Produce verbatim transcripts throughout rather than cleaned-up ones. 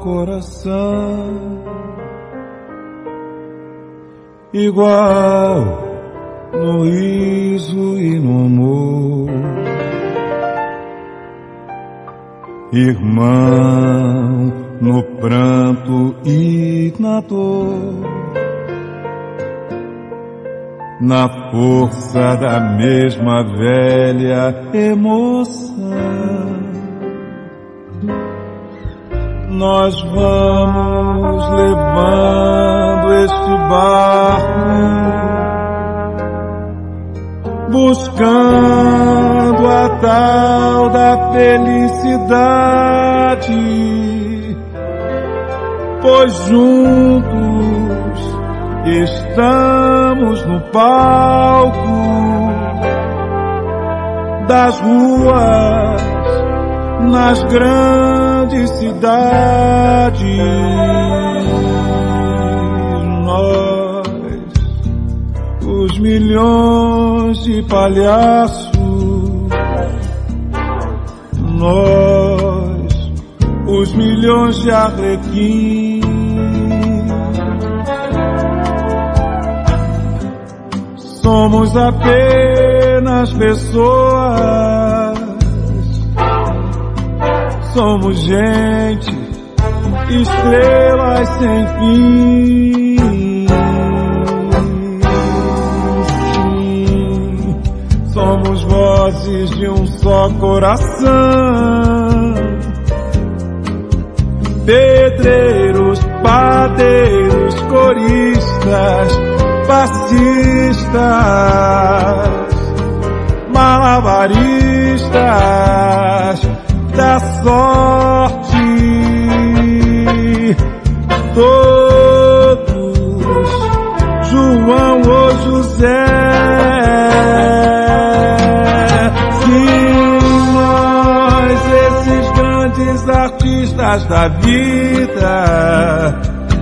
coração, igual no riso e no amor, irmão no pranto e na dor, na força da mesma velha emoção. Nós vamos levando este barco, buscando a tal da felicidade, pois juntos estamos no palco das ruas, nas grandes cidades. Nós, os milhões de palhaços, nós, os milhões de arlequins, somos apenas pessoas, somos gente, estrelas sem fim. Sim, somos vozes de um só coração, pedreiros, padeiros, coristas, passistas, malabaristas da sorte, todos, João ou José. Sim, nós, esses grandes artistas da vida,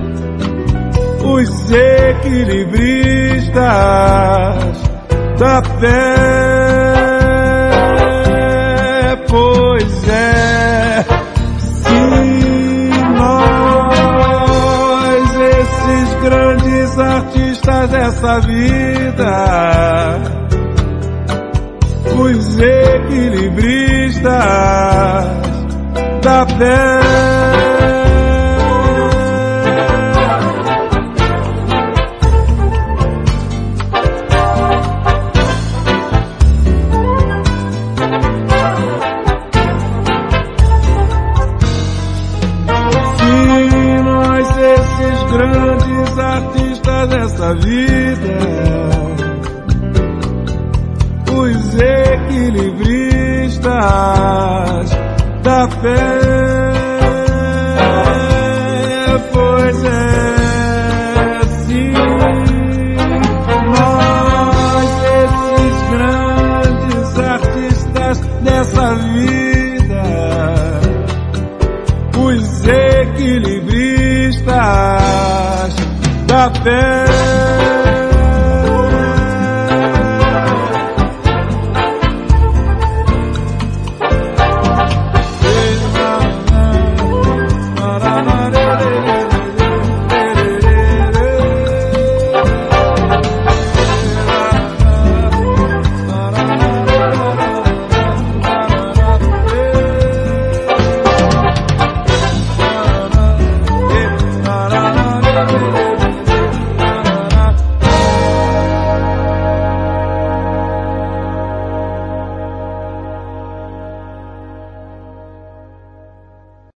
os equilibristas da fé, pois é, sim, nós, esses grandes artistas dessa vida, os equilibristas da fé. Grandes artistas dessa vida, os equilibristas da fé, pois é, sim, nós, esses grandes artistas dessa vida, os equilibristas da fé.